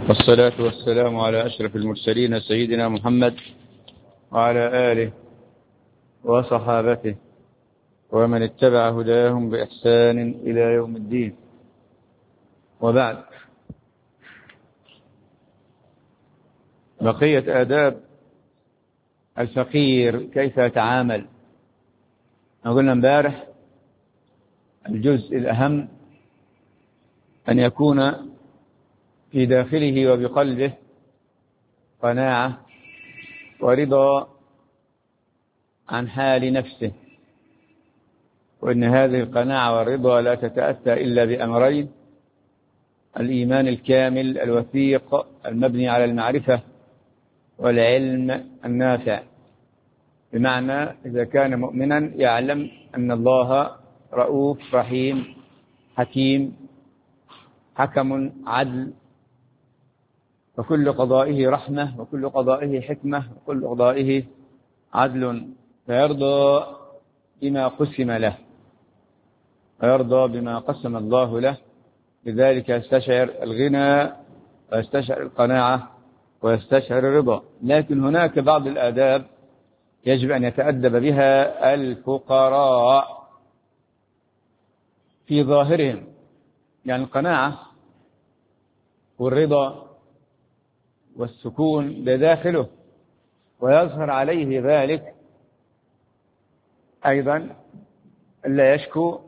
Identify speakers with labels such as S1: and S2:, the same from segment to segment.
S1: والصلاة والسلام على أشرف المرسلين سيدنا محمد وعلى آله وصحابته ومن اتبع هداهم بإحسان إلى يوم الدين. وبعد، بقية آداب الفقير كيف يتعامل. قلنا امبارح الجزء الأهم أن يكون في داخله وبقلبه قناعة ورضا عن حال نفسه، وإن هذه القناعة والرضا لا تتأتى إلا بأمرين: الإيمان الكامل الوثيق المبني على المعرفة والعلم النافع. بمعنى إذا كان مؤمنا يعلم أن الله رؤوف رحيم حكيم حكم عدل، وكل قضائه رحمة وكل قضائه حكمة وكل قضائه عدل، فيرضى بما قسم له ويرضى بما قسم الله له. لذلك يستشعر الغنى ويستشعر القناعة ويستشعر الرضا. لكن هناك بعض الآداب يجب أن يتأدب بها الفقراء في ظاهرهم، يعني القناعة والرضا والسكون بداخله، ويظهر عليه ذلك أيضا ألا يشكو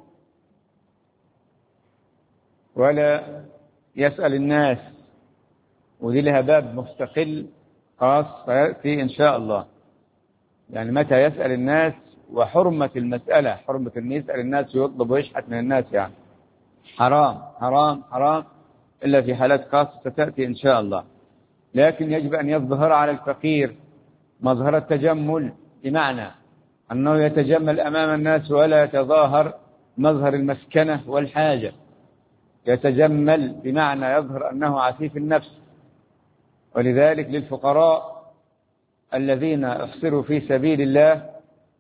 S1: ولا يسأل الناس، ودي لها باب مستقل خاص سيأتي إن شاء الله. يعني متى يسأل الناس وحرمة المسألة، حرمة أن يسأل الناس ويطلب ويشحت من الناس، يعني حرام حرام حرام إلا في حالات خاصة ستأتي إن شاء الله. لكن يجب أن يظهر على الفقير مظهر التجمل، بمعنى أنه يتجمل أمام الناس ولا يتظاهر مظهر المسكنة والحاجة. يتجمل بمعنى يظهر أنه عفيف النفس. ولذلك للفقراء الذين احصروا في سبيل الله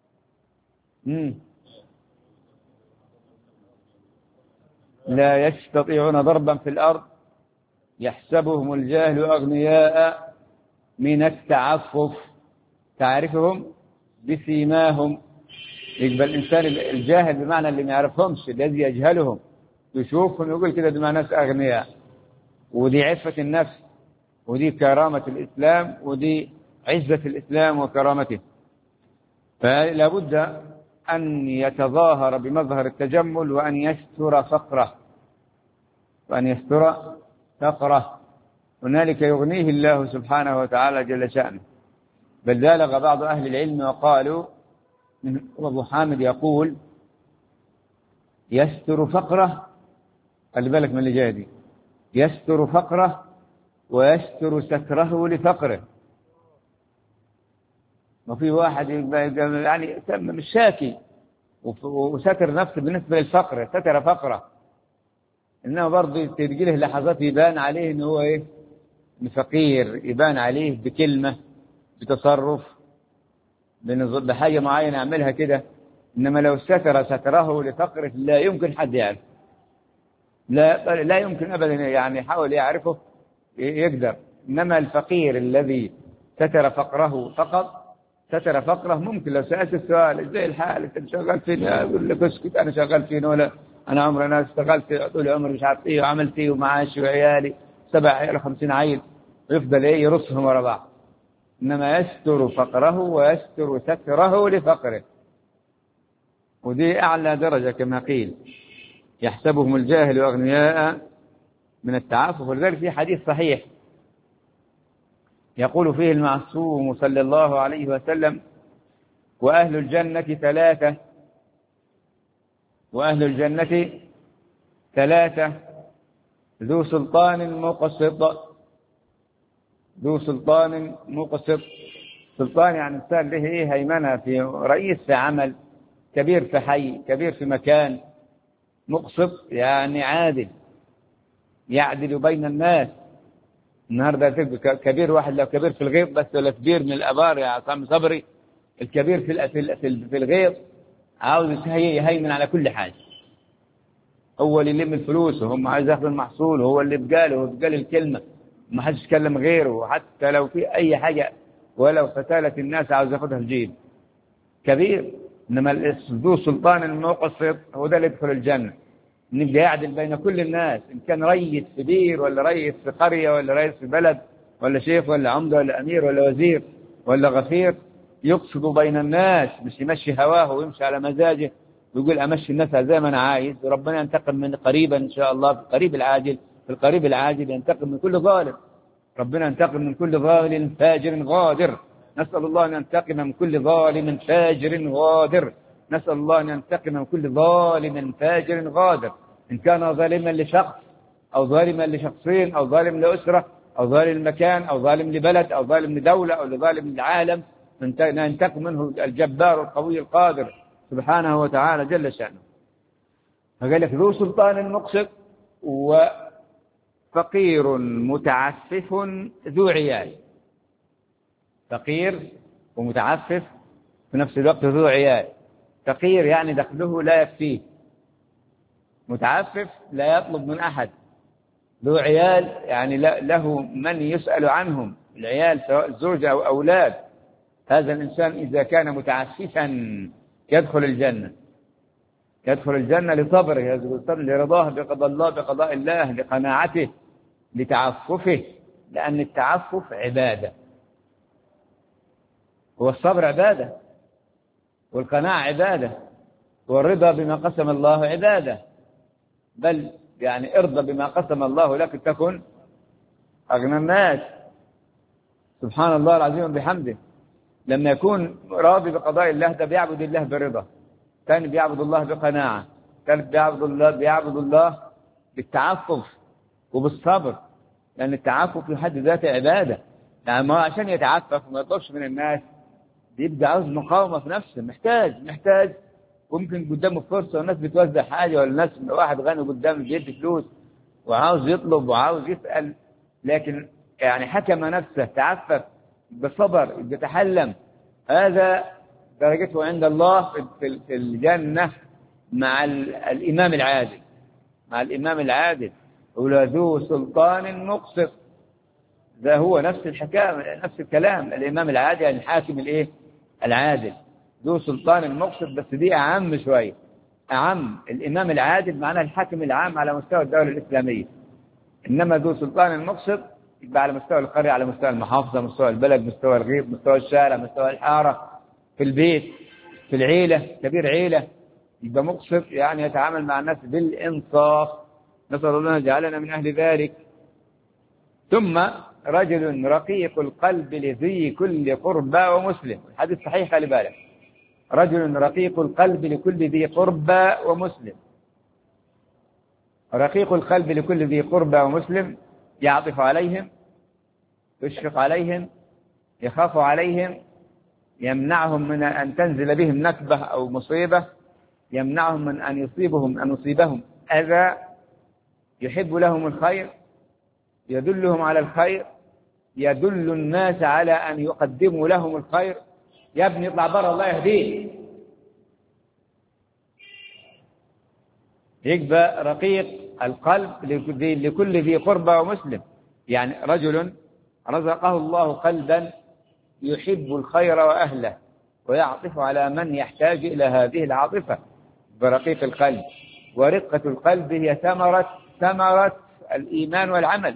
S1: لا يستطيعون ضربا في الأرض يحسبهم الجاهل أغنياء من التعفف، تعرفهم بسيماهم. يقبل الإنسان الجاهل بمعنى اللي ما يعرفهمش، الذي يجهلهم يشوفهم يقول كده دماء ناس أغنياء. ودي عفة النفس، ودي كرامة الإسلام، ودي عزة الإسلام وكرامته. فلا بد أن يتظاهر بمظهر التجمل وأن يستر فقره، وأن يستر فقره. هنالك يغنيه الله سبحانه وتعالى جل شأنه. بل بالغ بعض أهل العلم وقالوا، من أبو حامد يقول: يستر فقره، خلي بالك من اللي جاي دي، يستر فقره ويستر ستره لفقره. وفي واحد يعني مش شاكي وستر نفسه بالنسبة للفقر، ستر فقره، إنه برضه تجي له لحظات يبان عليه إنه هو إيه، فقير، يبان عليه بكلمة بتصرف بحاجة معينة يعملها كده. إنما لو ستر ستره لفقره لا يمكن حد يعرف، لا يمكن أبدا، يعني يحاول يعرفه يقدر. إنما الفقير الذي ستر فقره فقط، ستر فقره، ممكن لو سألت السؤال ازاي الحال انت شغال فين، يقول لك اسكت انا شغال فين، ولا انا عمري انا اشتغلت طول عمري مش عارف ايه وعملت ايه ومعاشي وعيالي 7 عيال 50 عيل، ويفضل ايه يرصهم ورا بعض. انما يستر فقره ويستر ستره لفقره، ودي اعلى درجة كما قيل: يحسبهم الجاهل أغنياء من التعفف. ولذلك في حديث صحيح يقول فيه المعصوم صلى الله عليه وسلم: وأهل الجنة 3، وأهل الجنة 3: ذو سلطان مقسط. ذو سلطان مقسط، سلطان يعني إنسان له إيه، هيمنة، في رئيس في عمل، كبير في حي، كبير في مكان. مقسط يعني عادل، يعدل بين الناس. النهارده كبير واحد، لو كبير في الغيط بس ولا كبير من الابار يا عصام صبري، الكبير في الغيط عاوز يهيمن على كل حاجه، هو اللي يلم الفلوس وهم عايز ياخذ المحصول، وهو اللي بقاله الكلمة، ما حدش يتكلم غيره، حتى لو في أي حاجة ولو فتالة الناس عاوز ياخدها الجيل كبير. إنما ذو سلطان المقسط هو ده اللي يدخل الجنة، نبقى يعدل بين كل الناس، إن كان رئيس في بير ولا رئيس في قرية ولا رئيس في بلد ولا شيخ ولا عمدة ولا أمير ولا وزير ولا غفير، يقصد بين الناس، مش يمشي هواه ويمشي على مزاجه ويقول أمشي الناس زي ما أنا عايز. وربنا ينتقم من قريبا إن شاء الله في القريب العاجل، في القريب العاجل ينتقم من كل ظالم. ربنا ينتقم من كل ظالم فاجر غادر. نسأل الله أن ينتقم من كل ظالم فاجر غادر. نسأل الله أن ينتقم من كل ظالم فاجر غادر، إن كان ظالما لشخص أو ظالما لشخصين أو ظالم لأسرة أو ظالم لمكان أو ظالم لبلد أو ظالم لدولة أو ظالم للعالم، ينتقم منه الجبار القوي القادر سبحانه وتعالى جل شأنه. فقال لك ذو سلطان مقسط وفقير متعفف ذو عيال. فقير ومتعفف في نفس الوقت ذو عيال. فقير يعني دخله لا يكفيه، متعفف لا يطلب من أحد، ذو عيال يعني له من يسأل عنهم، العيال سواء زوجة أو أولاد. هذا الإنسان إذا كان متعففا يدخل الجنة، يدخل الجنة لصبره، لرضاه بقضاء الله، بقضاء الله، لقناعته، لتعففه، لأن التعفف عبادة، والصبر عبادة، والقناعة عبادة، والرضا بما قسم الله عبادة. بل يعني ارضى بما قسم الله لك تكن أغنى الناس. سبحان الله العظيم بحمده. لما يكون راضي بقضاء الله ده بيعبد الله برضا، ثاني بيعبد الله بقناعة، ثالث بيعبد الله بالتعفف وبالصبر، لأن التعفف في حد ذاته عبادة. يعني ما عشان يتعفف وما يطلبش من الناس بيبقى عاوز مقاومة في نفسه، محتاج وممكن قدامه فرصة والناس بتوزع حاجة، ولا الناس واحد غني قدامه بيدي فلوس وعاوز يطلب وعاوز يسأل، لكن يعني حكم نفسه، تعفف بصبر، بيتحلم، هذا درجته عند الله في الجنة مع الإمام العادل، مع الإمام العادل. ولا ذو سلطان مقسط، ده هو نفس الحكاية نفس الكلام، الإمام العادل يعني الحاكم الإيه العادل. ذو سلطان مقسط بس دي أعم شوية، أعم. الإمام العادل معناه الحاكم العام على مستوى الدولة الإسلامية، إنما ذو سلطان مقسط يبقى على مستوى القرية، على مستوى المحافظة، مستوى البلد، مستوى الغيط، مستوى الشارع، مستوى الحارة، في البيت، في العيلة، كبير عيلة، يبقى مقسط يعني يتعامل مع الناس بالإنصاف. نسأل الله أن يجعلنا من أهل ذلك. ثم رجل رقيق القلب لذي كل قربى ومسلم. الحديث صحيح، خلي بالك، رجل رقيق القلب لكل ذي قربى ومسلم. رقيق القلب لكل ذي قربى ومسلم، يعطف عليهم، يشفق عليهم، يخاف عليهم، يمنعهم من أن تنزل بهم نكبة أو مصيبة، يمنعهم من أن يصيبهم أذى، يحب لهم الخير، يدلهم على الخير، يدل الناس على أن يقدموا لهم الخير. يا ابني اطلع برا الله يهديك. يبقى رقيق القلب لكل ذي قربى ومسلم، يعني رجل رزقه الله قلبا يحب الخير وأهله ويعطف على من يحتاج إلى هذه العاطفة برقيق القلب. ورقة القلب هي ثمرة الإيمان والعمل.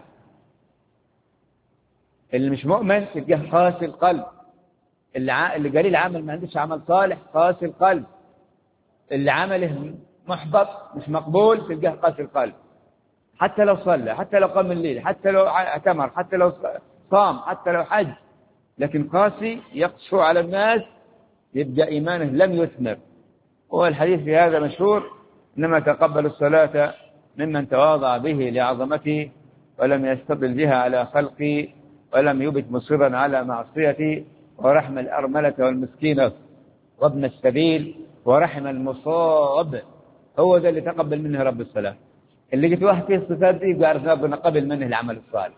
S1: اللي مش مؤمن تلقاه قاسي القلب، اللي قليل عمل ما عندوش عمل صالح قاسي القلب، اللي عمله محبط مش مقبول تلقاه قاسي القلب، حتى لو صلى، حتى لو قام الليل، حتى لو اعتمر، حتى لو صام، حتى لو حج، لكن قاسي يقسو على الناس يبقى إيمانه لم يثمر. والحديث في هذا مشهور: إنما تقبل الصلاة ممن تواضع به لعظمته ولم يستضل بها على خلقي ولم يبت مصرا على معصيتي ورحم الأرملة والمسكينة وابن السبيل ورحم المصاب. هو ده اللي تقبل منه رب الصلاة. اللي جيت واحد فيه الصفات دي يبقى عرف ربنا قبل منه العمل الصالح.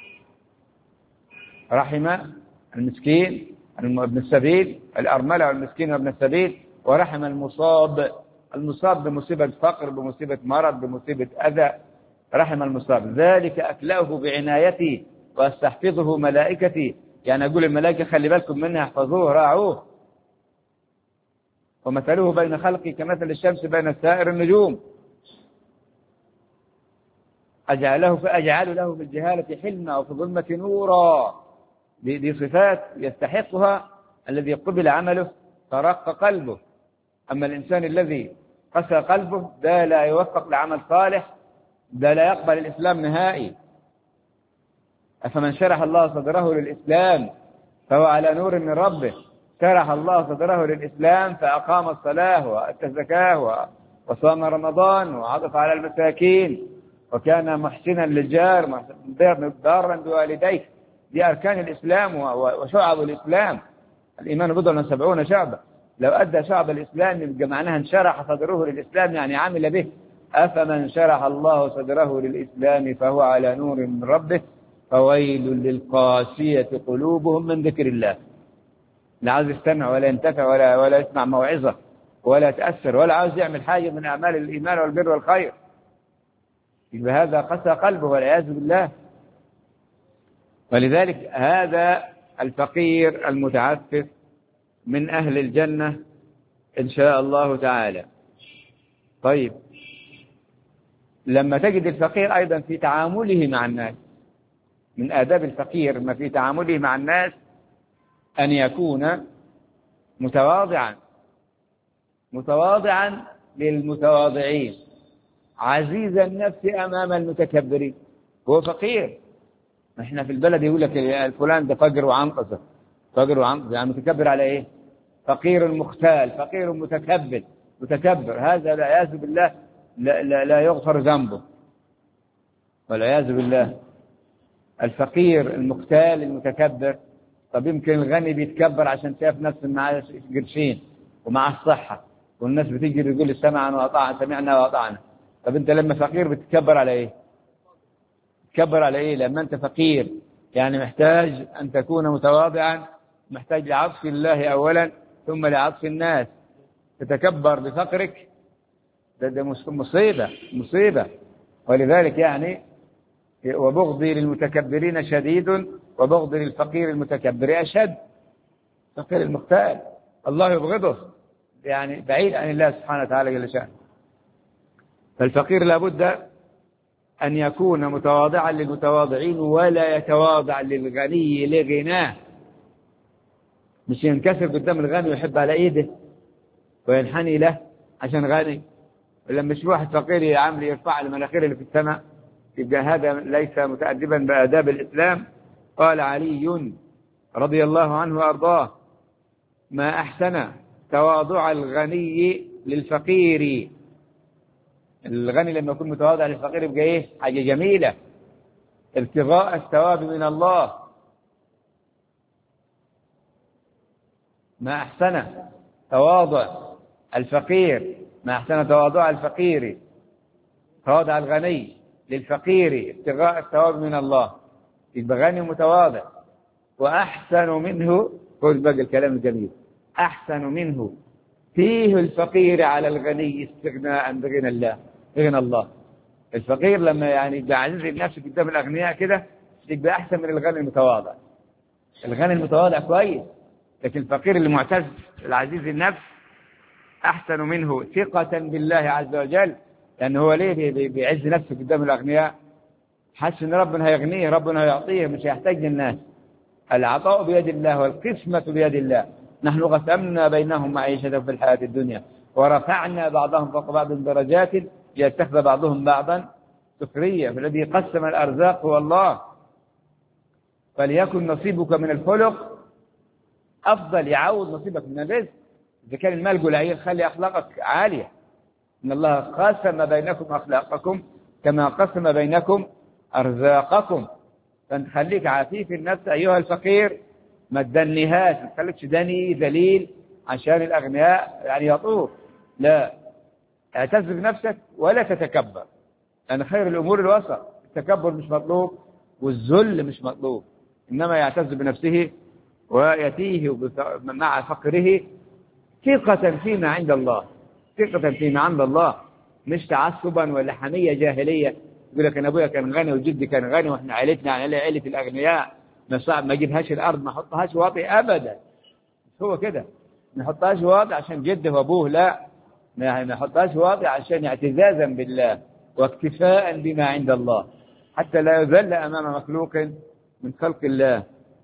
S1: رحم المسكين ابن السبيل، الأرملة والمسكين وابن السبيل، ورحم المصاب بمصيبة فقر، بمصيبة مرض، بمصيبة أذى، رحم المصاب. ذلك أكلاه بعنايتي وأستحفظه ملائكتي، يعني أقول الملائكة خلي بالكم منه، احفظوه راعوه. ومثله بين خلقي كمثل الشمس بين سائر النجوم. أجعل له في الجهالة حلما وفي الظلمة نورا. دي صفات يستحقها الذي قبل عمله فرق قلبه. أما الإنسان الذي قسى قلبه ده لا يوفق لعمل صالح، ده لا يقبل الإسلام نهائي. أفمن شرح الله صدره للإسلام فهو على نور من ربه. شرح الله صدره للإسلام فأقام الصلاة وأتى الزكاة وصام رمضان وعطف على المساكين وكان محسنا للجار بارا بوالديه. دي أركان الإسلام وشعب الإسلام. الإيمان بضع و70 شعبا. لو أدى شعب الإسلام يبقى معناها انشرح صدره للإسلام، يعني عمل به. أفمن شرح الله صدره للإسلام فهو على نور من ربه فويل للقاسية قلوبهم من ذكر الله. لا عاوز يستمع ولا ينتفع ولا يسمع موعظة ولا يتأثر ولا عاوز يعمل حاجة من أعمال الإيمان والبر والخير. يبقى هذا قسى قلبه والعياذ بالله. ولذلك هذا الفقير المتعفف من أهل الجنة إن شاء الله تعالى. طيب، لما تجد الفقير أيضا في تعامله مع الناس، من آداب الفقير ما في تعامله مع الناس أن يكون متواضعا للمتواضعين، عزيز النفس أمام المتكبرين. هو فقير، احنا في البلد يقول لك الفلان ده فقر وعنقصة، يعني متكبر على ايه؟ فقير مختال، فقير متكبر. هذا والعياذ بالله لا يغفر ذنبه والعياذ بالله. الفقير المختال المتكبر. طب يمكن الغني بيتكبر عشان شاف نفسه معاه قرشين ومع الصحة والناس بتيجي تقول سمعنا وأطعنا. طب انت لما فقير بتتكبر على ايه؟ تكبر على ايه لما انت فقير؟ يعني محتاج ان تكون متواضعا، محتاج لعطف الله اولا ثم لعطف الناس. تتكبر بفقرك ده مصيبة. ولذلك يعني وبغضي للمتكبرين شديد وبغضي للفقير المتكبر أشد. فقير المختال الله يبغضه، يعني بعيد عن الله سبحانه وتعالى جل شأنه. فالفقير لابد أن يكون متواضعا للمتواضعين ولا يتواضع للغني لغناه. مش ينكسر قدام الغني ويحب على ايده وينحني له عشان غني. ولما يشوف واحد فقير يعمل يرفع المناخير اللي في السماء، يبقى هذا ليس متأدبا بآداب الإسلام. قال علي رضي الله عنه وأرضاه: ما أحسن تواضع الغني للفقير. الغني لما يكون متواضع للفقير يبقى ايه؟ حاجة جميلة، ابتغاء الثواب من الله. ما أحسن تواضع الفقير، ما أحسن تواضع الفقير، تواضع الغني للفقير ابتغاء الثواب من الله. يبقى غني متواضع. وأحسن منه، خذ بقى الكلام الجميل، أحسن منه فيه الفقير على الغني استغناء بغنى الله. الفقير لما يعني يبقى عزيز النفس قدام الأغنياء كده يبقى أحسن من الغني المتواضع. الغني المتواضع كويس، لكن الفقير اللي معتز العزيز النفس أحسن منه ثقة بالله عز وجل. لأنه هو ليه بيعز نفسه قدام الأغنياء؟ حس إن ربنا هيغنيه، ربنا هيعطيه، مش هيحتاج للناس. العطاء بيد الله والقسمة بيد الله. نحن قسمنا بينهم معيشة في الحياة الدنيا ورفعنا بعضهم فوق بعض درجات ليتخذ بعضهم بعضا سخرية. فالذي قسم الأرزاق هو الله. فليكن نصيبك من الخلق أفضل، يعوض نصيبك من الرزق. إذا كان المال قليل خلي أخلاقك عالية. إن الله قسم بينكم أخلاقكم كما قسم بينكم أرزاقكم. فأنت خليك عفيف النفس أيها الفقير، ما تدنيهاش، ما تخليكش دني ذليل عشان الأغنياء يعني يطوف. لا، اعتز بنفسك ولا تتكبر، لأن خير الأمور الوسط. التكبر مش مطلوب والذل مش مطلوب، إنما يعتز بنفسه ويتيه مع فقره ثقة فيما عند الله، ثقة فيما عند الله، مش تعصبا ولا حمية جاهلية يقول لك أنا أبويا كان غني وجدي كان غني وإحنا عائلتنا يعني عائلة الأغنياء، ما صعب ما أجيبهاش الأرض ما أحطهاش واطي أبدا. هو كده ما نحطهاش واطي عشان جده وأبوه، لا، ما نحطهاش واطي عشان اعتزازا بالله واكتفاء بما عند الله، حتى لا يذل أمام مخلوق من خلق الله.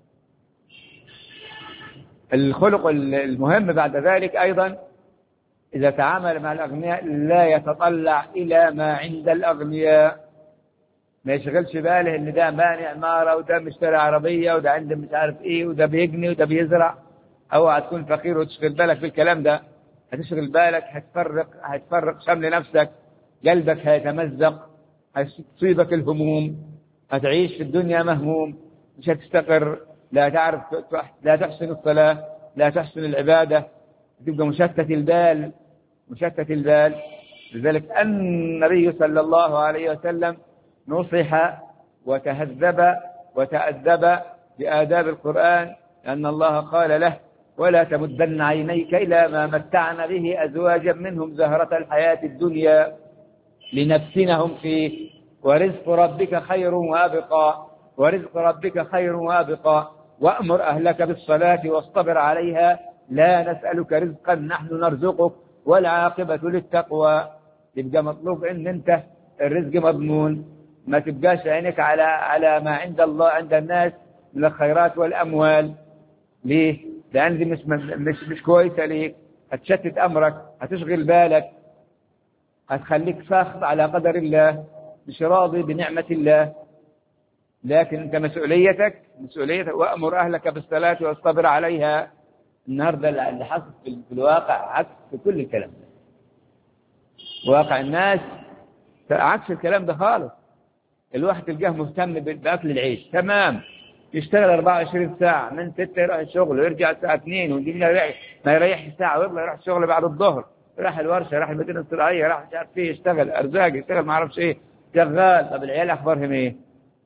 S1: الخلق المهم بعد ذلك أيضا إذا تعامل مع الأغنياء لا يتطلع إلى ما عند الأغنياء، ما يشغلش باله إن ده باني عمارة وده مشتري عربية وده عنده مش عارف إيه وده بيجني وده بيزرع. أو هتكون فقير وتشغل بالك بالكلام ده، هتشغل بالك هتفرق شمل نفسك، قلبك هيتمزق، هتصيبك الهموم، هتعيش في الدنيا مهموم، مش هتستقر، لا تعرف لا تحسن الصلاة، لا تحسن العبادة، تبقى مشتت البال مشتت البال. لذلك النبي صلى الله عليه وسلم نصح وتهذب وتأدب بآداب القرآن، لأن الله قال له ولا تمدن عينيك إلى ما متعنا به أزواجا منهم زهرة الحياة الدنيا لنفتنهم فيه ورزق ربك خير وأبقى ورزق ربك خير وأبقى وأمر أهلك بالصلاة واصطبر عليها لا نسألك رزقا نحن نرزقك والعاقبة للتقوى. يبقى مطلوب ان انت الرزق مضمون، ما تبقاش عينك على ما عند الله عند الناس من الخيرات والأموال. ليه؟ لأن دي مش كويسة ليك، هتشتت أمرك، هتشغل بالك، هتخليك ساخط على قدر الله، مش راضي بنعمة الله. لكن انت مسؤوليتك وأمر أهلك بالصلاة واصطبر عليها. النهاردة اللي حصل في الواقع عكس في كل الكلام ده، واقع الناس عكس الكلام ده خالص. الواحد تلقاه مهتم بأكل العيش، تمام، يشتغل 24 ساعة من 6 يروح الشغل ويرجع الساعة 2 ما يريح ساعة ويطلع يروح الشغل بعد الظهر، راح الورشة، راح المدينة الزراعية، راح مش عارف فيه يشتغل أرزاق، يشتغل ما أعرفش إيه، شغال. طب العيال أخبارهم إيه؟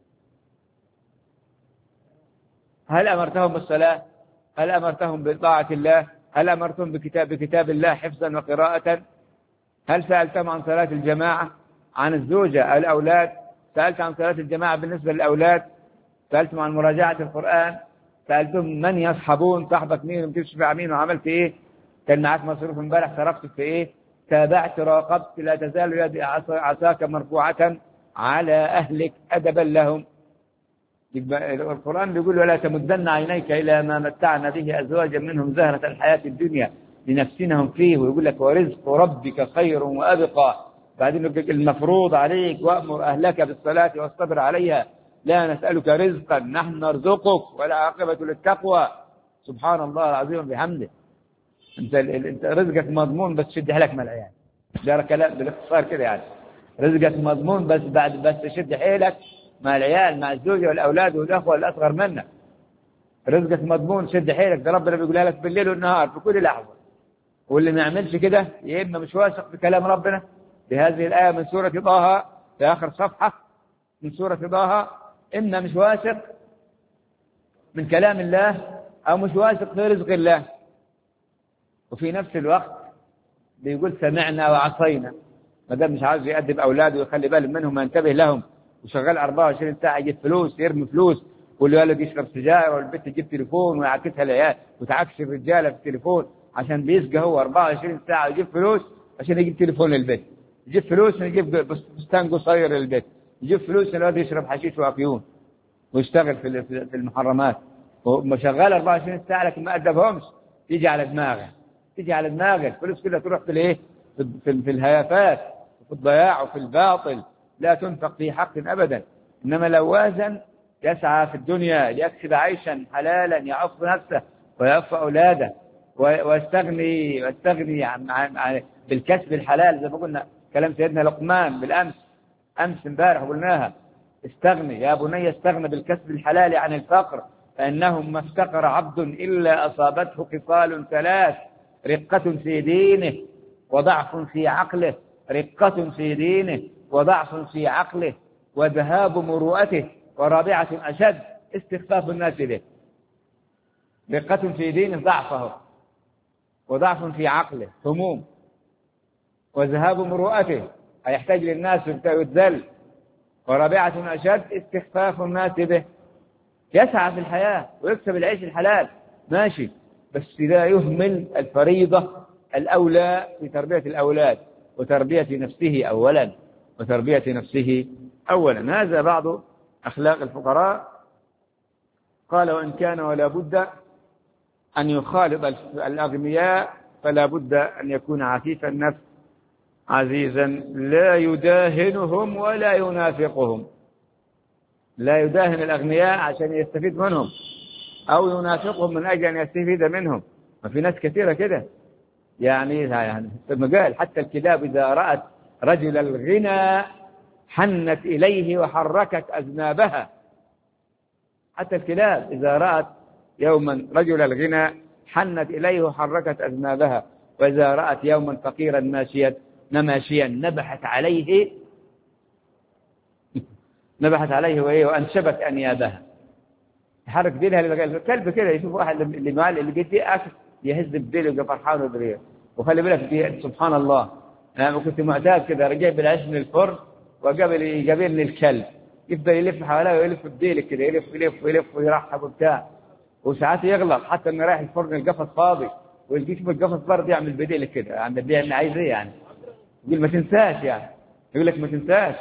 S1: هل أمرتهم بالصلاة؟ هل أمرتهم بطاعة الله؟ هل أمرتهم بكتاب الله حفظا وقراءة؟ هل سألتهم عن صلاة الجماعة؟ عن الزوجة الأولاد؟ سألت عن صلاة الجماعة بالنسبة للأولاد؟ سألتم عن مراجعة القرآن؟ سألتم من يصحبون؟ صاحبك مين وتشفع مين وعملت إيه؟ كان معك مصروف امبارح صرفت في إيه؟ تابعت راقبت، لا تزال يد عصاك مرفوعة على أهلك أدبا لهم. القرآن بيقول ولا تمدن عينيك إلى ما متعنا به أزواجا منهم زهرة الحياة الدنيا لنفتنهم فيه، ويقول لك ورزق ربك خير وأبقى. بعدين المفروض عليك وأمر أهلك بالصلاة واصطبر عليها لا نسألك رزقا نحن نرزقك والعاقبة للتقوى. سبحان الله العظيم وبحمده. انت رزقك مضمون بس شد حيلك مع العيال، ده كلام بالاختصار كده يعني. رزقك مضمون بس شد حيلك مع العيال، مع الزوجة والأولاد والأخوة الأصغر منك. رزقك مضمون، شد حيلك، ده ربنا بيقولها لك بالليل والنهار في كل لحظة. واللي ما يعملش كده يا إما مش واثق في كلام ربنا بهذه الآية من سورة طه في آخر صفحة من سورة طه، إما مش واثق من كلام الله أو مش واثق في رزق الله. وفي نفس الوقت بيقول سمعنا وعصينا، ما دام مش عاوز يأدب أولاده ويخلي باله منهم وينتبه لهم، وشغال 24 ساعة يجيب فلوس يرمي فلوس، واللي ولد يشرب سجاير والبنت تجيب تليفون ويعكسها العيال وتعكس الرجالة في التليفون عشان بيسقى هو 24 ساعة يجيب فلوس عشان يجيب تليفون للبنت، يجيب فلوس عشان يجيب بستان قصير للبنت، يجيب فلوس عشان الولد يشرب حشيش وافيون ويشتغل في المحرمات، وشغال 24 ساعة لكن ما أدبهمش. تيجي على دماغه الفلوس كلها تروح في الايه، في الهيافات وفي الضياع وفي الباطل، لا تنفق في حق أبدا. إنما لو وازن يسعى في الدنيا ليكسب عيشا حلالا يعف نفسه ويعف أولاده ويستغني عن بالكسب الحلال، زي ما قلنا كلام سيدنا لقمان أمس امبارح قلناها، استغني يا بني استغنى بالكسب الحلال عن الفقر، فإنه ما افتقر عبد إلا أصابته خصال 3: رقة في دينه وضعف في عقله، رقة في دينه وضعف في عقله وذهاب مروءته، ورابعة أشد استخفاف الناس به. رقة في دينه ضعفه، وضعف في عقله هموم، وذهاب مروءته هيحتاج للناس ويتذل، ورابعة أشد استخفاف الناس به، يسعى في الحياة ويكسب العيش الحلال ماشي، بس لا يهمل الفريضة الأولى في تربية الأولاد وتربية نفسه أولا، وتربية نفسه أولا. هذا بعض أخلاق الفقراء. قال وإن كان ولا بد أن يخالط الأغنياء فلا بد أن يكون عفيف النفس عزيزا لا يداهنهم ولا ينافقهم. لا يداهن الأغنياء عشان يستفيد منهم أو ينافقهم من أجل أن يستفيد منهم. ما في ناس كثيرة كده يعني في المجال. حتى الكلاب إذا رأت رجل الغنى حنت إليه وحركت أذنابها. حتى الكلاب إذا رأت يوما رجل الغنى حنت إليه وحركت أذنابها، وإذا رأت يوما فقيرا ماشيا نبحت عليه وأنشبت أنيابها، تحرك ديلها للغير. الكلب كده يشوف واحد اللي مال اللي بيدي أكل يهز بديله ويبقى فرحان وبريه. وخلي بالك دي سبحان الله، أنا كنت معتاد كده رجع بالعيش من الفرن وقابلني الكلب يفضل يلف حواليه ويلف بديلك كده، يلف ويرحب وبتاع، وساعات يغلط حتى انه رايح الفرن القفص فاضي ويجي يشوف القفص برضه يعمل بديلك كده، بيعمل عايز ايه يعني؟ يقول ما تنساش يعني، يقول لك ما تنساش.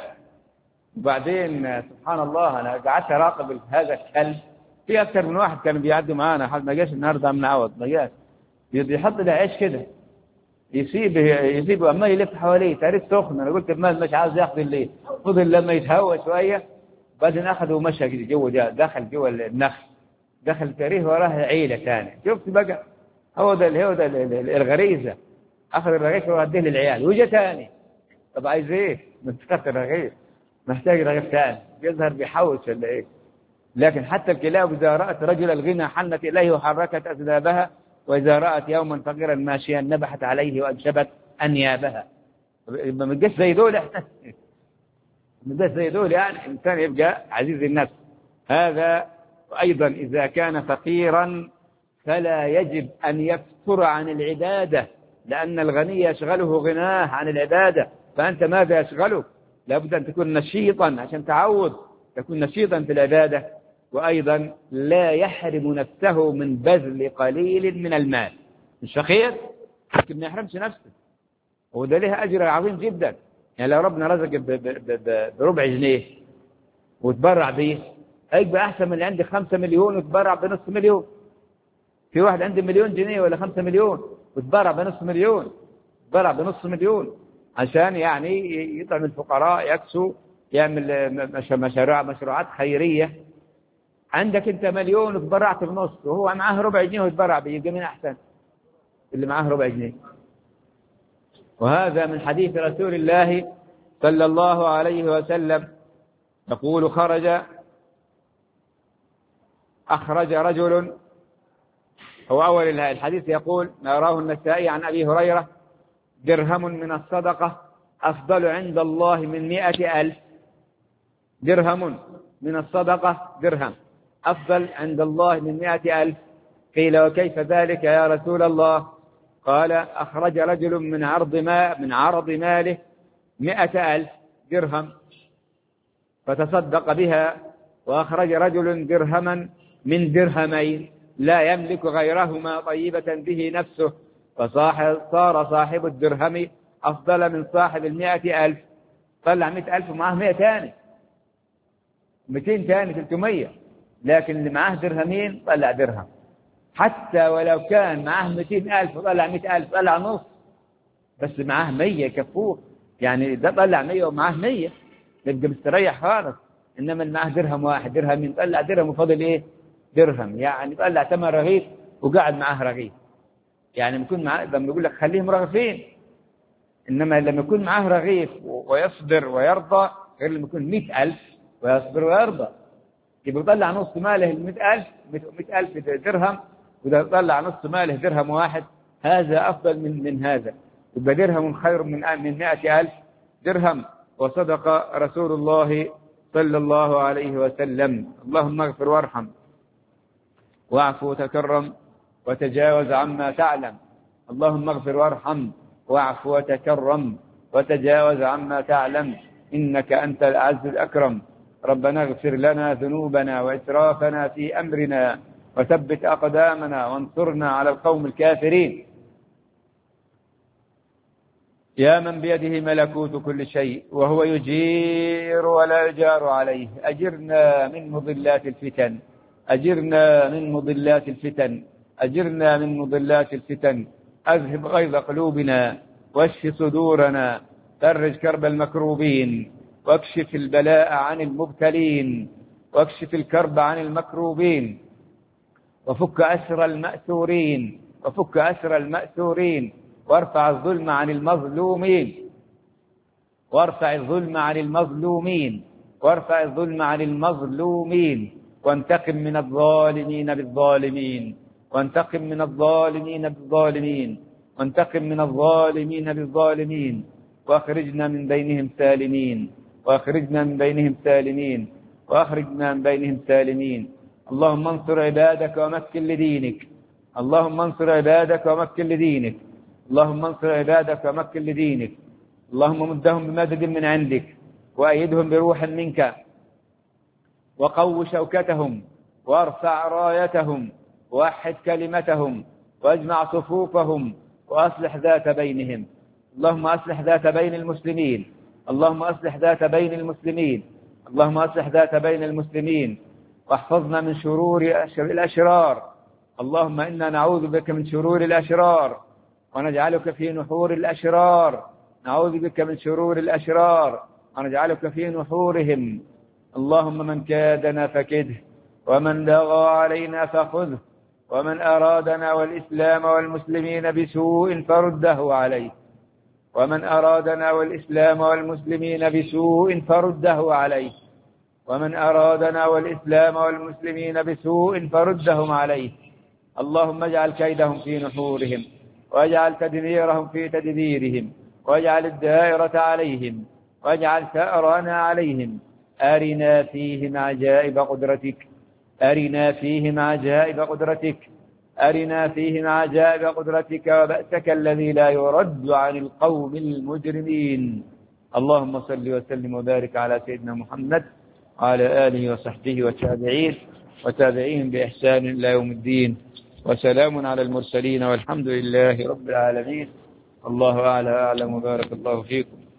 S1: وبعدين سبحان الله انا قعدت اراقب هذا الكلب، في اكثر من واحد كانوا بيعدوا معانا، حد ما جاش النهارده من عوض ما جاش، بيحط له عيش كده يسيبه اما يلف حواليه تاريخ سخن. انا قلت المال مش عاوز ياخذ الليل، فضل لما يتهوى شويه بعدين اخذه ومشى كده جوه، دخل جوه النخل، دخل تاريخ وراه عيله ثانيه. شفت بقى هو ده الغريزه، اخذ الرغيف ووديه للعيال وجا ثاني. طب عايز ايه؟ محتاج رغيف، محتاج رغيف ثاني، يظهر بيحوش ولا ايه؟ لكن حتى الكلاب اذا رات رجل الغنى حنت اليه وحركت اذنابها، وإذا رأت يوما فقيرا ماشيا نبحت عليه وأنشبت أنيابها. ما تجيش زي دول احنا، ما تجيش زي دول يعني إنسان يبقى عزيز النفس. هذا أيضا إذا كان فقيرا فلا يجب أن يفتر عن العبادة، لأن الغني يشغله غناه عن العبادة، فأنت ماذا يشغلك؟ لابد أن تكون نشيطا عشان تعود تكون نشيطا في العبادة. وأيضا لا يحرم نفسه من بذل قليل من المال. مش فقير لكن ما يحرمش نفسه، وده له أجر عظيم جدا. يعني لو ربنا رزق بربع جنيه وتبرع به هيبقى أحسن من اللي عندي 5 مليون وتبرع بنص مليون. في واحد عنده 1,000,000 جنيه ولا 5 مليون وتبرع بنص مليون، تبرع بنص مليون عشان يعني يطعم الفقراء، يكسو، يعمل مشروعات خيرية. عندك انت 1,000,000 وتبرعت بنص، وهو معاه ربع جنيه وتبرع به، يبقى مين احسن؟ اللي معاه ربع جنيه. وهذا من حديث رسول الله صلى الله عليه وسلم يقول أخرج رجل، هو أول الحديث يقول ما رواه النسائي عن أبي هريرة: درهم من الصدقة أفضل عند الله من 100,000. درهم من الصدقة، درهم أفضل عند الله من 100,000. قيل وكيف ذلك يا رسول الله؟ قال أخرج رجل من عرض ماله 100,000 درهم فتصدق بها، وأخرج رجل درهما من درهمين لا يملك غيرهما طيبة به نفسه، فصار صاحب الدرهم أفضل من صاحب 100,000. طلع 100,000 ومعه 100 ثاني، 200 ثاني، 300. لكن اللي معاه درهمين طلع درهم، حتى ولو كان معاه 200,000 وطلع 100,000 طلع نص، بس معاه 100 يكفوه. يعني ده طلع 100 ومعاه 100 يبقى مستريح خالص. إنما اللي معاه درهم واحد درهمين طلع درهم وفضل إيه؟ درهم. يعني طلع 8 رغيف وقعد معاه رغيف. يعني يكون معاه، لما يقول لك خليهم رغيفين، إنما لما يكون معاه رغيف ويصبر ويرضى غير لما يكون 100,000 ويصبر ويرضى. يبقى يطلع نص ماله 100,000 درهم، وإذا طلع نص ماله درهم واحد هذا أفضل من هذا. يبقى درهم خير من 100,000 درهم. وصدق رسول الله صلى الله عليه وسلم. اللهم اغفر وارحم واعف وتكرم وتجاوز عما تعلم. اللهم اغفر وارحم واعف وتكرم وتجاوز عما تعلم. إنك أنت الأعز الأكرم. ربنا اغفر لنا ذنوبنا وإسرافنا في أمرنا وثبت أقدامنا وانصرنا على القوم الكافرين. يا من بيده ملكوت كل شيء وهو يجير ولا يجار عليه، أجرنا من مضلات الفتن، أجرنا من مضلات الفتن، أجرنا من مضلات الفتن. أذهب غيظ قلوبنا واشف صدورنا، فرج كرب المكروبين واكشف البلاء عن المبتلين، واكشف الكرب عن المكروبين، وفك أسر المأسورين، وفك أسر المأسورين، وارفع الظلم عن المظلومين، وارفع الظلم عن المظلومين، وارفع الظلم عن المظلومين، وانتقم من الظالمين بالظالمين، وانتقم من الظالمين بالظالمين، وانتقم من الظالمين بالظالمين، واخرجنا من بينهم سالمين، واخرجنا من بينهم سالمين، واخرجنا من بينهم سالمين. اللهم انصر عبادك ومكن لدينك، اللهم انصر عبادك ومكن لدينك، اللهم انصر عبادك ومكن لدينك. اللهم مدهم بمدد من عندك، وأيدهم بروح منك، وقو شوكتهم، وارفع رايتهم، ووحد كلمتهم، واجمع صفوفهم، وأصلح ذات بينهم. اللهم أصلح ذات بين المسلمين، اللهم أصلح ذات بين المسلمين، اللهم أصلح ذات بين المسلمين، واحفظنا من شرور الأشرار. اللهم إنا نعوذ بك من شرور الأشرار، ونجعلك في نحور الأشرار، نعوذ بك من شرور الأشرار ونجعلك في نحورهم. اللهم من كادنا فكده، ومن بغى علينا فخذه، ومن أرادنا والإسلام والمسلمين بسوء فرده عليه، ومن أرادنا والإسلام والمسلمين بسوء فرده عليه، ومن أرادنا والإسلام والمسلمين بسوء فردهم عليه. اللهم اجعل كيدهم في نحورهم، واجعل تدميرهم في تدبيرهم، واجعل الدائرة عليهم، واجعل ثأرنا عليهم. أرنا فيهم عجائب قدرتك، أرنا فيهم عجائب قدرتك، أرنا فيهم عجائب قدرتك وبأسك الذي لا يرد عن القوم المجرمين. اللهم صل وسلم وبارك على سيدنا محمد وعلى آله وصحبه والتابعين وتابعيهم بإحسان إلى يوم الدين، وسلام على المرسلين والحمد لله رب العالمين. الله أعلى أعلم وبارك الله فيكم.